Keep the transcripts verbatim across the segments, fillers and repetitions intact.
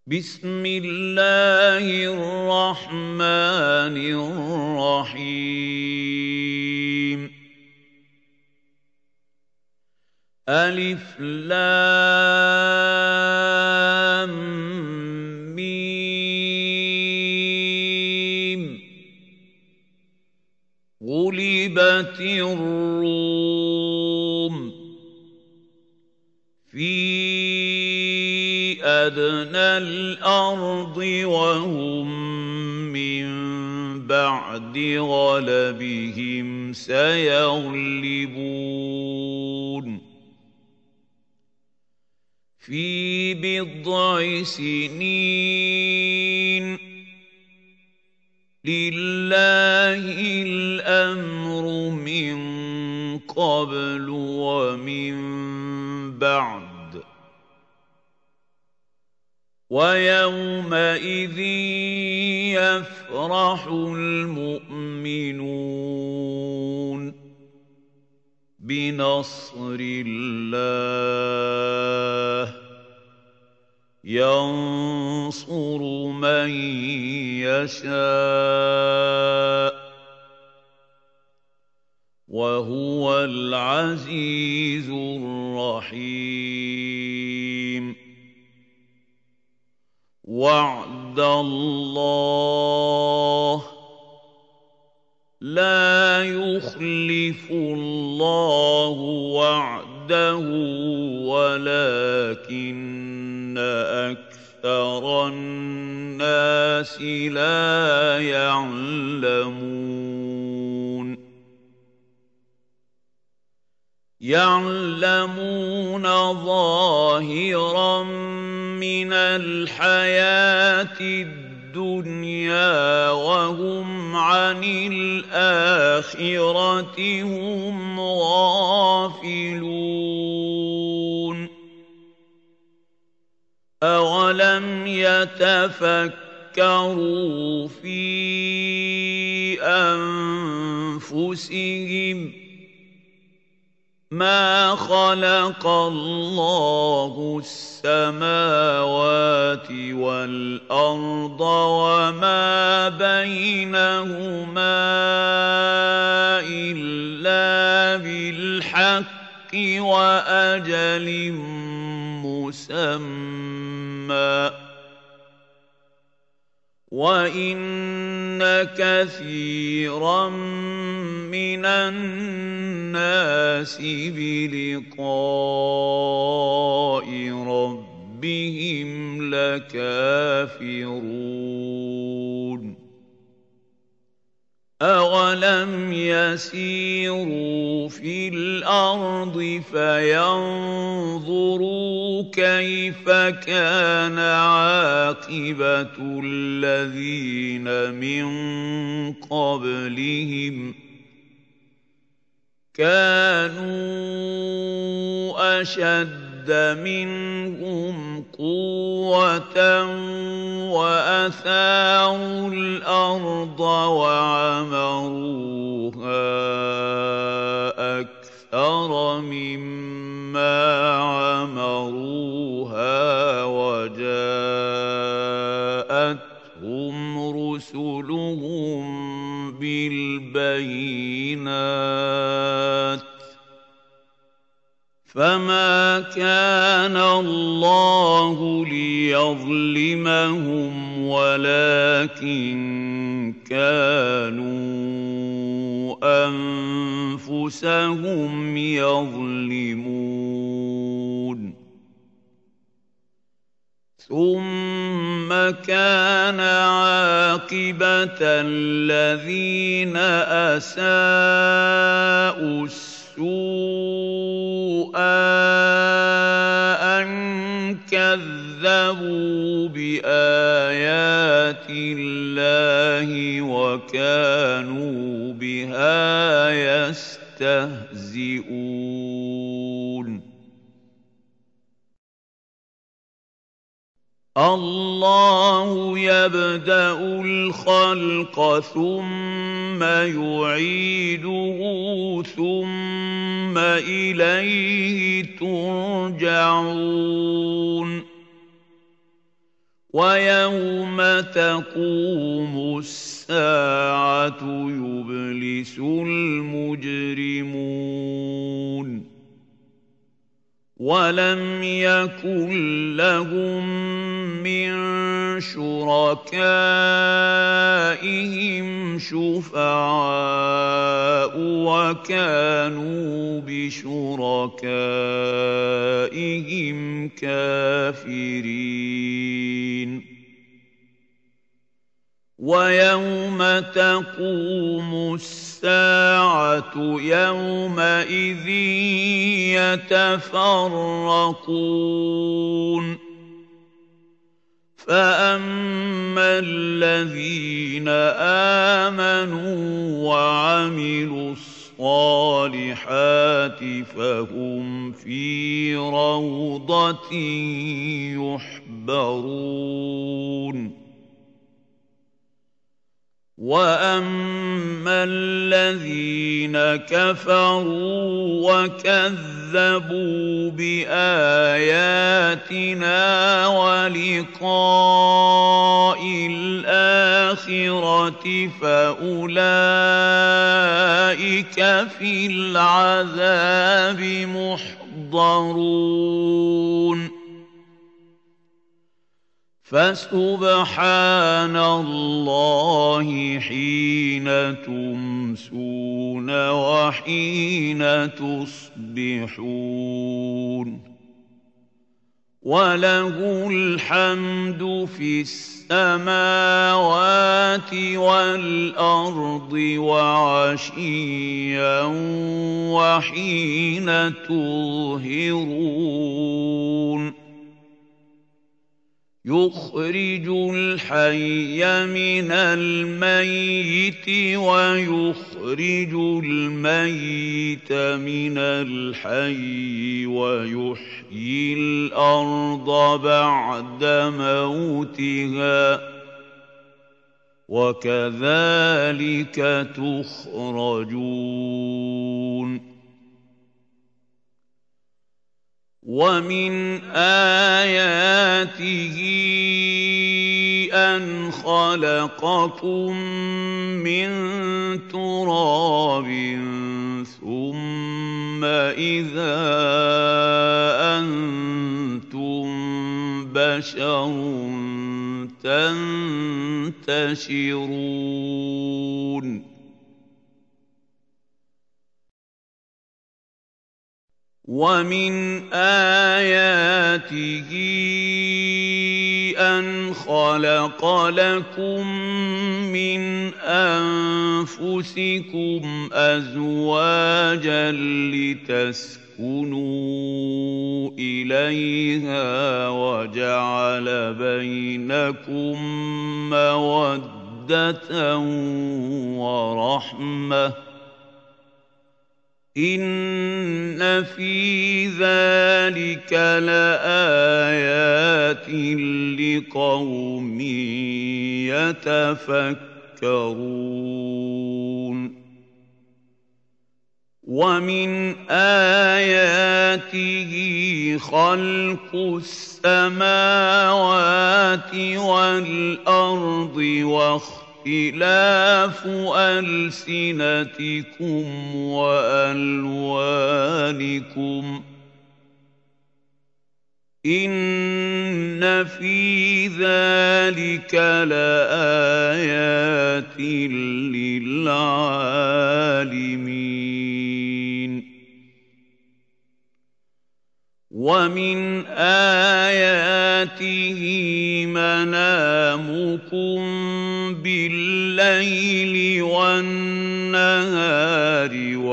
بسم الله الرحمن الرحيم ألف لام ميم غلبت الروم في أدنى الأرض وهم من بعد غلبهم سيغلبون في بضع سنين لله الأمر من قبل ومن بعد ويومئذ يفرح المؤمنون بنصر الله ينصر من يشاء وهو العزيز الرحيم وعد الله لا يخلف الله وعده ولكن أكثر الناس لا يعلمون يعلمون ظاهرا من الحياة الدنيا وهم عن الآخرة هم غافلون أولم يتفكروا في أنفسهم ما خلق الله السماوات والأرض وما بينهما إلا بالحق وأجل مسمى وَإِنَّ كَثِيرًا مِنَ النَّاسِ بِلِقَاءِ رَبِّهِمْ لَكَافِرُونَ أَوَلَمْ يَسِيرُوا فِي الْأَرْضِ فَيَنظُرُوا كَيْفَ كَانَ عَاقِبَةُ الَّذِينَ مِن قَبْلِهِمْ ۚ كَانُوا أَشَدَّ مِنْهُمْ قُوَّةً وَأَثَارُوا الْأَرْضَ وَعَمَرُوهَا أَكْثَرَ مِمَّا عَمَرُوهَا وَجَاءَتْهُمْ رُسُلُهُم بِالْبَيِّنَاتِ فَمَا كَانَ اللَّهُ لِيَظْلِمَهُمْ وَلَكِن كَانُوا أَنفُسَهُمْ يَظْلِمُونَ ثُمَّ كَانَ عَاقِبَةَ الَّذِينَ أَسَاءُوا السُّوءَ أَن كَذَّبُوا بِآيَاتِ اللَّهِ وَكَانُوا بِهَا يَسْتَهْزِئُونَ الله يبدأ الخلق ثم يعيده ثم إليه ترجعون وَيَوْمَ تَقُومُ السَّاعَةُ يُبْلِسُ الْمُجْرِمُونَ وَلَمْ يَكُن لَّهُم مِّن شُرَكَائِهِمْ شُفَعَاءُ وَكَانُوا بِشُرَكَائِهِمْ كَافِرِينَ وَيَوْمَ تَقُومُ السَّاعَةُ يَوْمَئِذٍ يَتَفَرَّقُونَ فَأَمَّا الَّذِينَ آمَنُوا وَعَمِلُوا الصَّالِحَاتِ فَهُمْ فِي رَوْضَةٍ يُحْبَرُونَ وَأَمَّا الَّذِينَ كَفَرُوا وَكَذَّبُوا بِآيَاتِنَا وَلِقَاءِ الْآخِرَةِ فَأُولَٰئِكَ فِي الْعَذَابِ مُحْضَرُونَ فَسُبْحَانَ اللَّهِ حِينَ تُمْسُونَ وَحِينَ تُصْبِحُونَ وَلَهُ الْحَمْدُ فِي السَّمَاوَاتِ وَالْأَرْضِ وَعَشِيًّا وَحِينَ تُظْهِرُونَ يُخْرِجُ الْحَيَّ مِنَ الْمَيِّتِ وَيُخْرِجُ الْمَيِّتَ مِنَ الْحَيِّ وَيُحْيِي الْأَرْضَ بَعْدَ مَوْتِهَا وَكَذَلِكَ تُخْرَجُونَ وَمِنْ آيَاتِهِ أَنْ خَلَقَكُم مِّن تُرَابٍ ثُمَّ إِذَا أَنتُم بَشَرٌ تَنتَشِرُونَ وَمِنْ آيَاتِهِ أَنْ خَلَقَ لَكُم مِّنْ أَنفُسِكُمْ أَزْوَاجًا لِّتَسْكُنُوا إِلَيْهَا وَجَعَلَ بَيْنَكُم مَّوَدَّةً وَرَحْمَةً ۚ إِنَّ فِي ذَٰلِكَ لَآيَاتٍ لِّقَوْمٍ يَتَفَكَّرُونَ وَمِنْ آيَاتِهِ خَلْقُ السَّمَاوَاتِ وَالْأَرْضِ وَاخْتِلَافُ أَلْسِنَتِكُمْ وَأَلْوَانِكُمْ ۚ إِنَّ فِي ذَٰلِكَ لَآيَاتٍ لِّلْعَالِمِينَ وَمِنْ آيَاتِهِ مَنَامُكُم بِاللَّيْلِ وَالنَّهَارِ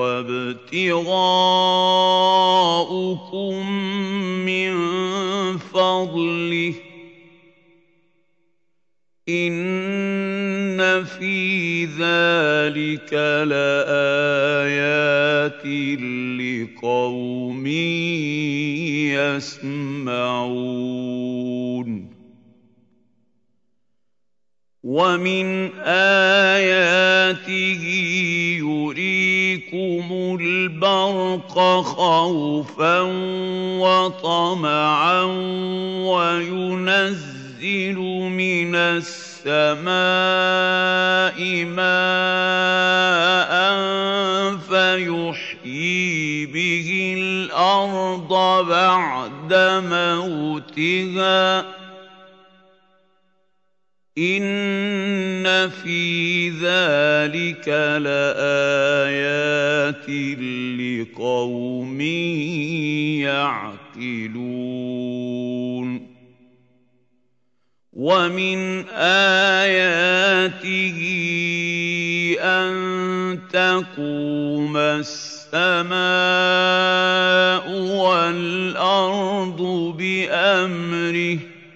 وَابْتِغَاؤُكُم مِّن فَضْلِهِ ۚ إِنَّ فِي ذَٰلِكَ لَآيَاتٍ لِّقَوْمٍ يَسْمَعُونَ وَمِنْ آيَاتِهِ يُرِيكُمُ الْبَرْقَ خَوْفًا وَطَمَعًا وَيُنَزِّلُ يُنَزِّلُ مِنَ السَّمَاءِ مَاءً فَيُحْيِي بِهِ الْأَرْضَ بَعْدَ مَوْتِهَا ۚ إِنَّ فِي ذَلِكَ لَآيَاتٍ لِقَوْمٍ يَعْقِلُونَ وَمِنْ آيَاتِهِ أَن تَقُومَ السَّمَاءُ وَالْأَرْضُ بِأَمْرِهِ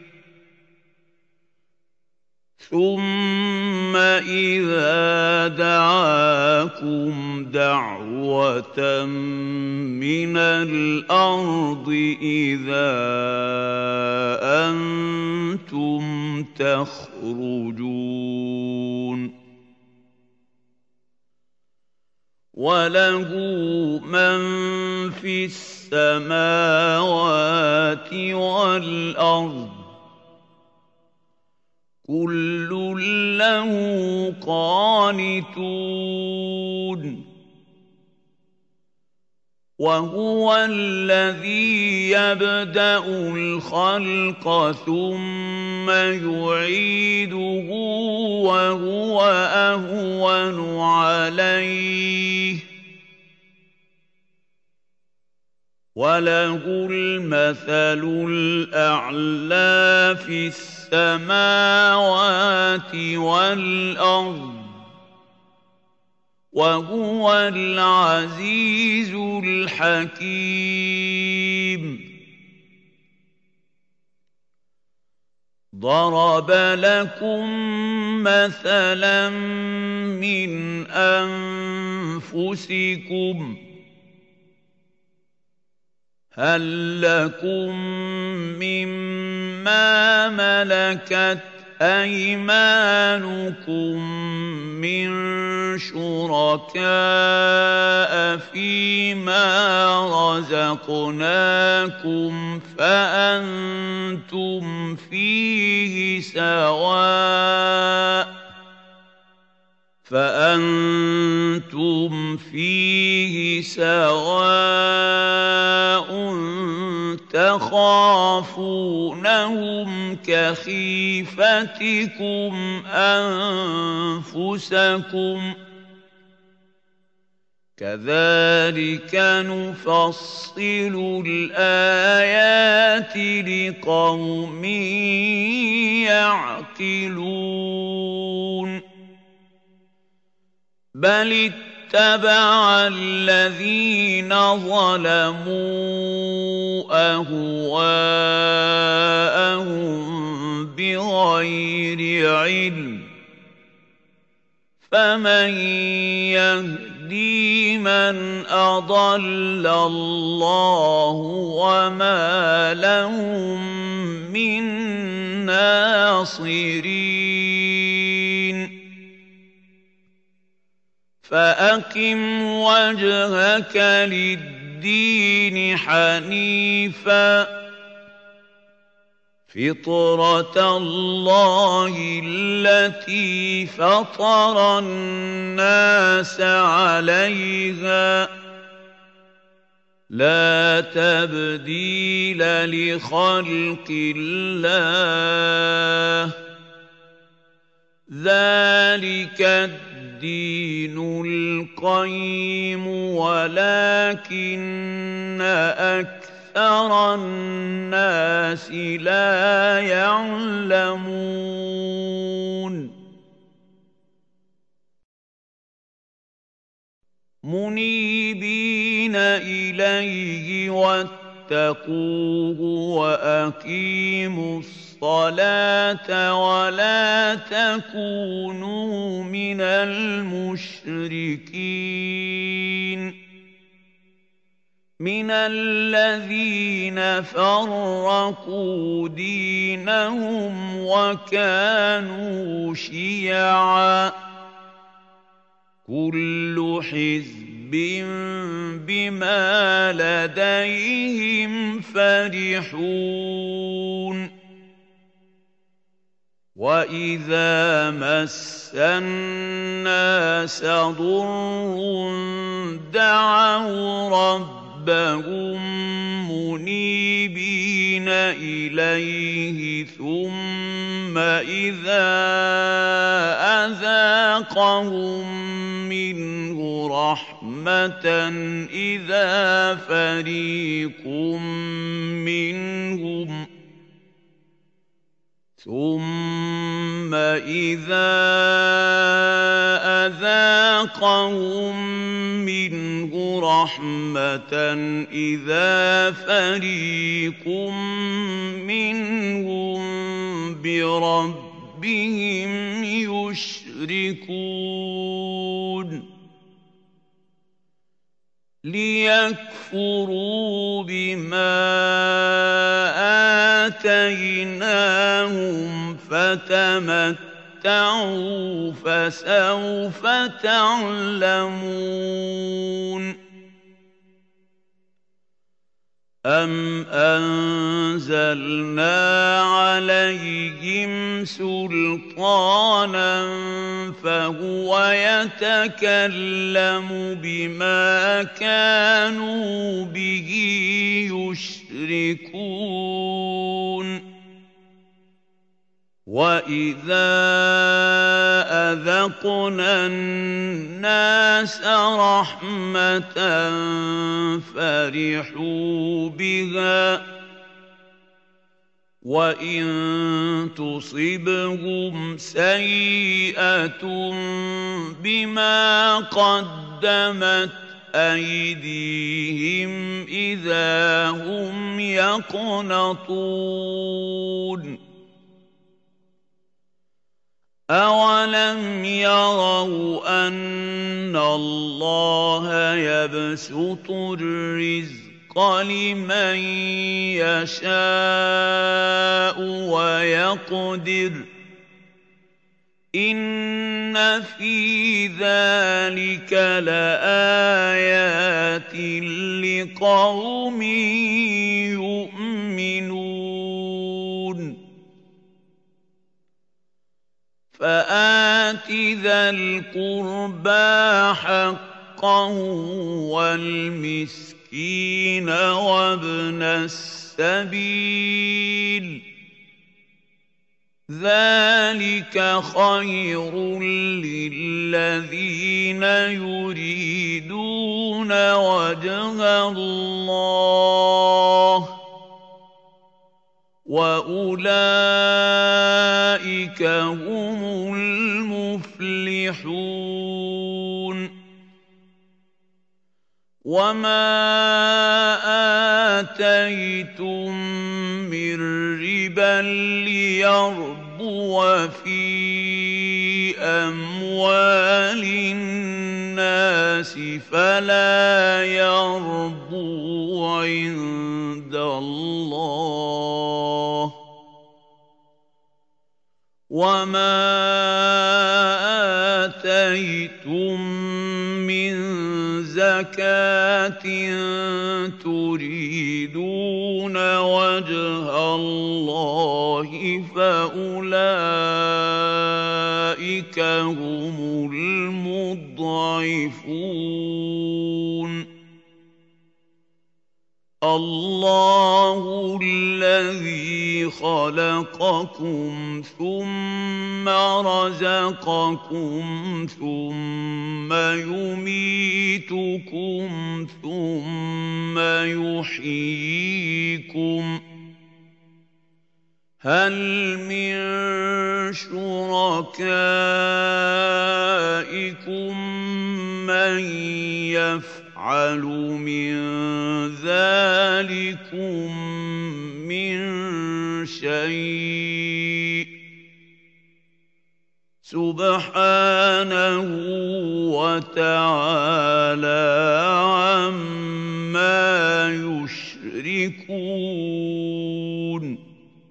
ثُمَّ إِذَا دَعَاكُمْ دَعْوَةً مِّنَ الْأَرْضِ إِذَا أَنتُمْ تَخْرُجُونَ وَلَهُ مَن فِي السَّمَاوَاتِ وَالْأَرْضِ كُلٌّ لَّهُ قَانِتُونَ وَهُوَ الَّذِي يَبْدَأُ الْخَلْقَ ثُمَّ يُعِيدُهُ وَهُوَ أَهْوَنُ عَلَيْهِ ۖ وَلَهُ الْمَثَلُ الْأَعْلَىٰ فِي السَّمَاوَاتِ وَالْأَرْضِ ۖ وَهُوَ الْعَزِيزُ الْحَكِيمُ ضَرَبَ لَكُم مَّثَلًا مِّنْ أَنفُسِكُمْ ۖ هَل لَّكُم مِّمَّا مَلَكَتْ أَيْمَانُكُم مِّن شُرَكَاءَ فِيمَا رَزَقْنَاكُمْ فَأَنتُمْ فِيهِ سَوَاءٌ فأنتم فيه سواء تخافونهم كخيفتكم أنفسكم كذلك نفصل الآيات لقوم يعقلون بل اتبع الذين ظلموا أهواءهم بغير علم فمن يهدي من أضل الله وما لهم من ناصرين فأقم وجهك للدين حنيفا فطرة الله التي فطر الناس عليها لا تبديل لخلق الله ذلك الدين القيم ولكن أكثر الناس لا يعلمون منيبين إليه واتقوه وأقيموا الصلاة ولا تكونوا من المشركين من الذين فرقوا دينهم وكانوا شيعا كل حزب بما لديهم فرحون وَإِذَا مَسَّ النَّاسَ ضُرٌّ دَعَوْا رَبَّهُم مُّنِيبِينَ إِلَيْهِ ثُمَّ إِذَا أَذَاقَهُم مِّنْهُ رَحْمَةً إِذَا فَرِيقٌ مِّنْهُمْ ثُمَّ إِذَا أَذَاقَهُم مِّنْهُ رَحْمَةً إِذَا فَرِيقٌ مِّنْهُم بِرَبِّهِمْ يُشْرِكُونَ لِيَكْفُرُوا بِمَا آتَيْنَاهُمْ فَتَمَتَّعُوا فَسَوْفَ تَعْلَمُونَ أَمْ أَنزَلْنَا عَلَيْهِمْ سُلْطَانًا فَهُوَ يَتَكَلَّمُ بِمَا كَانُوا بِهِ يُشْرِكُونَ وَإِذَا أَذَقْنَا النَّاسَ رَحْمَةً فَرِحُوا بِهَا وَإِن تُصِبْهُمْ سَيِّئَةٌ بِمَا قَدَّمَتْ أَيْدِيهِمْ إِذَا هُمْ يَقْنَطُونَ أَوَلَمْ يَرَوْا أَنَّ اللَّهَ يَبْسُطُ الرِّزْقَ لِمَن يَشَاءُ وَيَقْدِرُ إِنَّ فِي ذَلِكَ لَآيَاتٍ لِقَوْمٍ يُؤْمِنُونَ فَآتِ ذَا الْقُرْبَىٰ حَقَّهُ وَالْمِسْكِينَ وَابْنَ السَّبِيلِ ذَلِكَ خَيْرٌ لِّلَّذِينَ يُرِيدُونَ وَجْهَ اللَّهِ وَأُولَٰئِكَ هُمُ الْمُفْلِحُونَ وَمَا آتَيْتُم مِّن رِّبًا لِّيَرْبُوَ فِي أَمْوَالِ النَّاسِ فَلَا يَرْبُو عِندَ اللَّهِ وَمَا آتَيْتُم مِّن زَكَاةٍ تُرِيدُونَ وَجْهَ اللَّهِ فَأُولَٰئِكَ هُمُ الْمُضْعِفُونَ اللَّهُ الَّذِي خَلَقَكُمْ ثُمَّ رَزَقَكُمْ ثُمَّ يُمِيتُكُمْ ثُمَّ يُحْيِيكُمْ هَلْ مِن شُرَكَائِكُم مَّن يَفْعَلُ مِن ذَٰلِكُم مِّن شَيْءٍ سُبْحَانَهُ وَتَعَالَىٰ عَمَّا يُشْرِكُونَ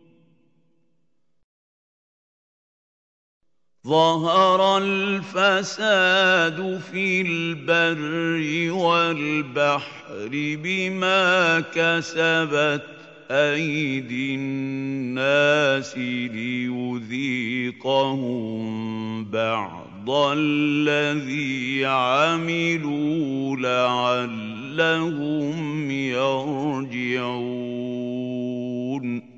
ظَهَرَ الْفَسَادُ فِي الْبَرِّ وَالْبَحْرِ بِمَا كَسَبَتْ أَيْدِي النَّاسِ لِيُذِيقَهُم بَعْضَ الَّذِي عَمِلُوا لَعَلَّهُمْ يَرْجِعُونَ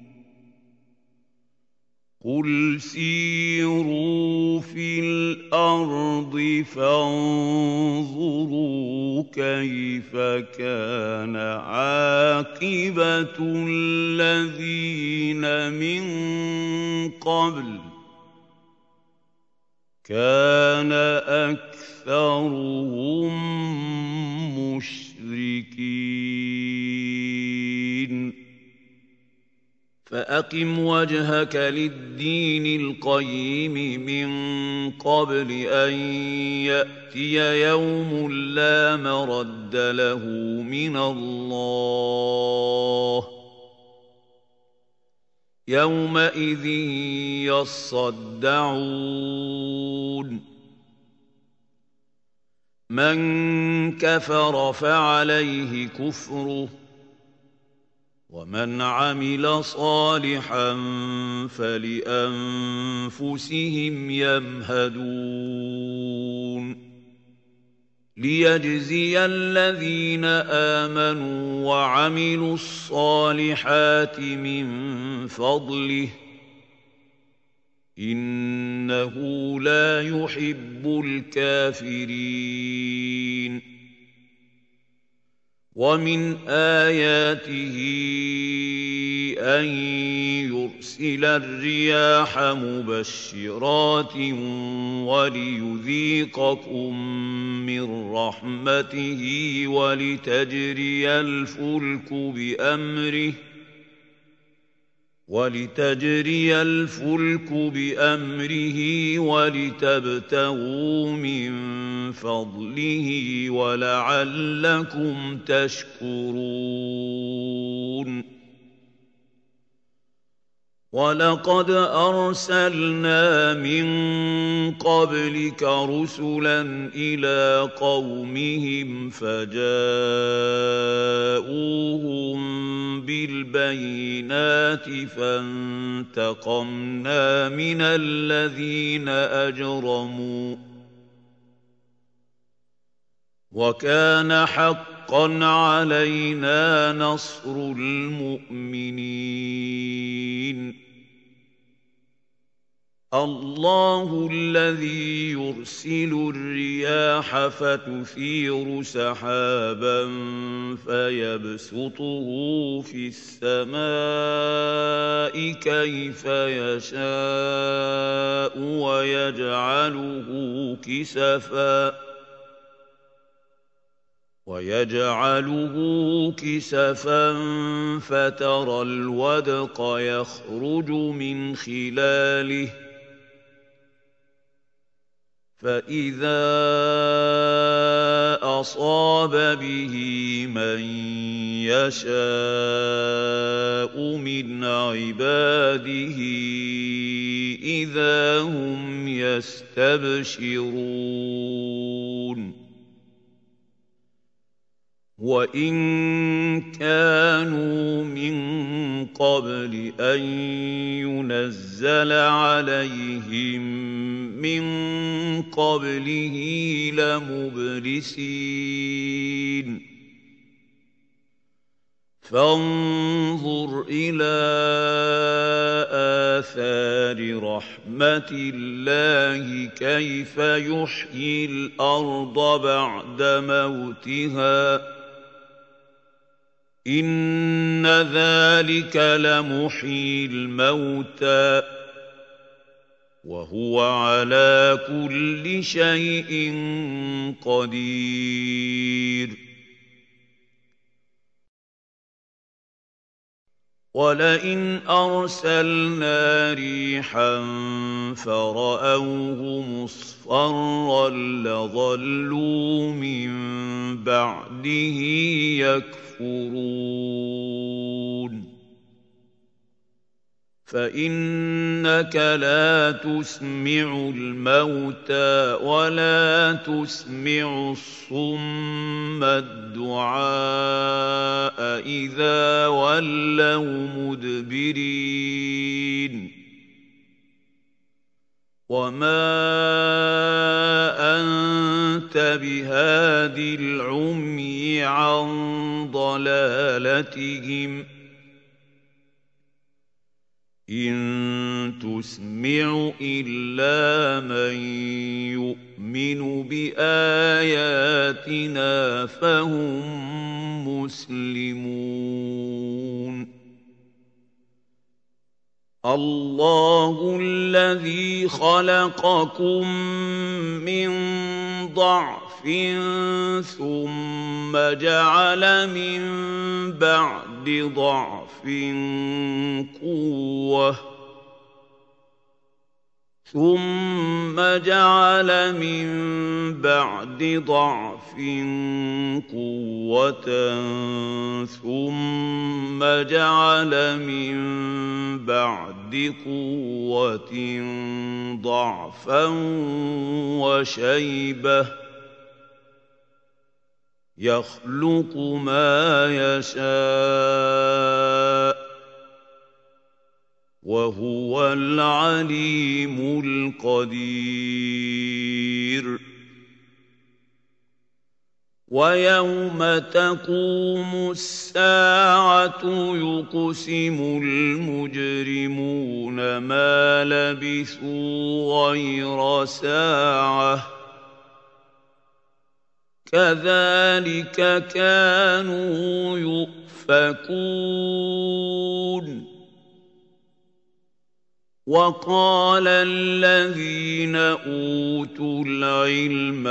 قُلْ سِيرُوا فِي الْأَرْضِ فَانظُرُوا كَيْفَ كَانَ عَاقِبَةُ الَّذِينَ مِن قَبْلُ كَانَ أَكْثَرُهُم مُّشْرِكِينَ فَأَقِمْ وَجْهَكَ لِلدِّينِ الْقَيِّمِ مِن قَبْلِ أَن يَأْتِيَ يَوْمٌ لَّا مَرَدَّ لَهُ مِنَ اللَّهِ ۖ يَوْمَئِذٍ يَصَّدَّعُونَ مَن كَفَرَ فَعَلَيْهِ كُفْرُهُ وَمَنْ عَمِلَ صَالِحًا فَلِأَنفُسِهِمْ يَمْهَدُونَ لِيَجْزِيَ الَّذِينَ آمَنُوا وَعَمِلُوا الصَّالِحَاتِ مِن فَضْلِهِ إِنَّهُ لَا يُحِبُّ الْكَافِرِينَ وَمِنْ آيَاتِهِ أَن يُرْسِلَ الرِّيَاحَ مُبَشِّرَاتٍ وَلِيُذِيقَكُم مِّن رَّحْمَتِهِ وَلِتَجْرِيَ الْفُلْكُ بِأَمْرِهِ وَلِتَجْرِيَ الْفُلْكُ بِأَمْرِهِ وَلِتَبْتَغُوا مِن فَضْلِهِ وَلَعَلَّكُمْ تَشْكُرُونَ وَلَقَدْ أَرْسَلْنَا مِن قَبْلِكَ رُسُلًا إِلَىٰ قَوْمِهِمْ فَجَاءُوهُم بِالْبَيِّنَاتِ فَانتَقَمْنَا مِنَ الَّذِينَ أَجْرَمُوا ۖ وَكَانَ حَقًّا عَلَيْنَا نَصْرُ الْمُؤْمِنِينَ اللَّهُ الَّذِي يُرْسِلُ الرِّيَاحَ فَتُثِيرُ سَحَابًا فَيَبْسُطُهُ فِي السَّمَاءِ كَيْفَ يَشَاءُ وَيَجْعَلُهُ كِسَفًا وَيَجْعَلُهُ كِسَفًا فَتَرَى الْوَدْقَ يَخْرُجُ مِنْ خِلَالِهِ فَإِذَا أَصَابَ بِهِ مَن يَشَاءُ مِنْ عِبَادِهِ إِذَا هُمْ يَسْتَبْشِرُونَ وَإِن كَانُوا مِن قَبْلِ أَن يُنَزَّلَ عَلَيْهِم مِّن قَبْلِهِ لَمُبْلِسِينَ فَانظُرْ إِلَىٰ آثَارِ رَحْمَتِ اللَّهِ كَيْفَ يُحْيِي الْأَرْضَ بَعْدَ مَوْتِهَا ۚ إِنَّ ذَٰلِكَ لَمُحْيِي الْمَوْتَىٰ ۖ وَهُوَ عَلَىٰ كُلِّ شَيْءٍ قَدِيرٌ وَلَئِنْ أَرْسَلْنَا رِيحًا فَرَأَوْهُ مُصْفَرًّا لَّظَلُّوا مِن بَعْدِهِ يَكْفُرُونَ فإنك لا تسمع الموتى ولا تسمع الصم الدعاء إذا ولوا مدبرين وما أنت بهاد العمي عن ضلالتهم إن تسمع إلا من يؤمن بآياتنا فهم مسلمون الله الذي خلقكم من ضعف ثم جعل من بعد ضعف قوة ثم جعل من بعد ضعف قوة ثم جعل من بعد قوة ضعفا وشيبة يخلق ما يشاء وهو العليم القدير ويوم تقوم الساعة يقسم المجرمون ما لبثوا غير ساعة كذلك كانوا يؤفكون وقال الذين أوتوا العلم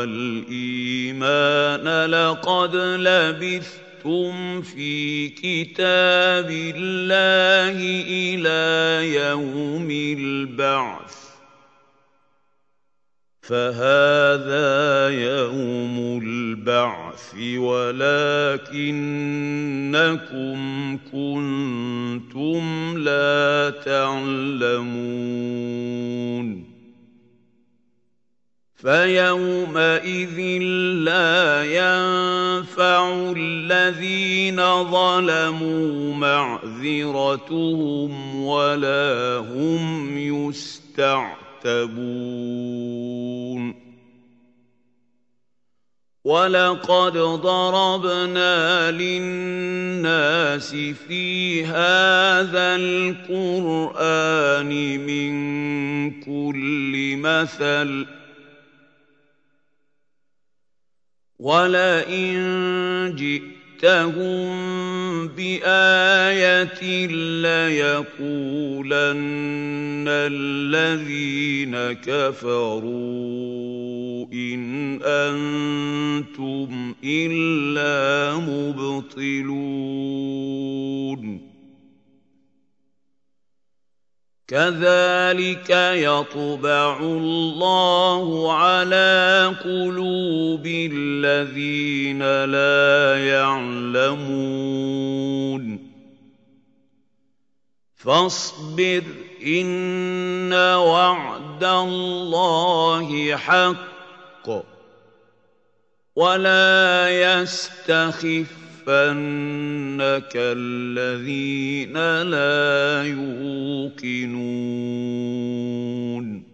والإيمان لقد لبثتم في كتاب الله إلى يوم البعث فهذا يوم البعث ولكنكم كنتم لا تعلمون فيومئذ لا ينفع الذين ظلموا معذرتهم ولا هم يستعتبون ولقد ضربنا للناس في هذا القرآن من كل مثل ولئن جئتهم بآية ليقولن الذين كفروا إن أنتم إلا مبطلون كذلك يطبع الله على قلوب الذين لا يعلمون فاصبر إن وعد الله حق ولا يستخف يَخْفَنَّكَ الَّذِينَ لَا يُوقِنُونَ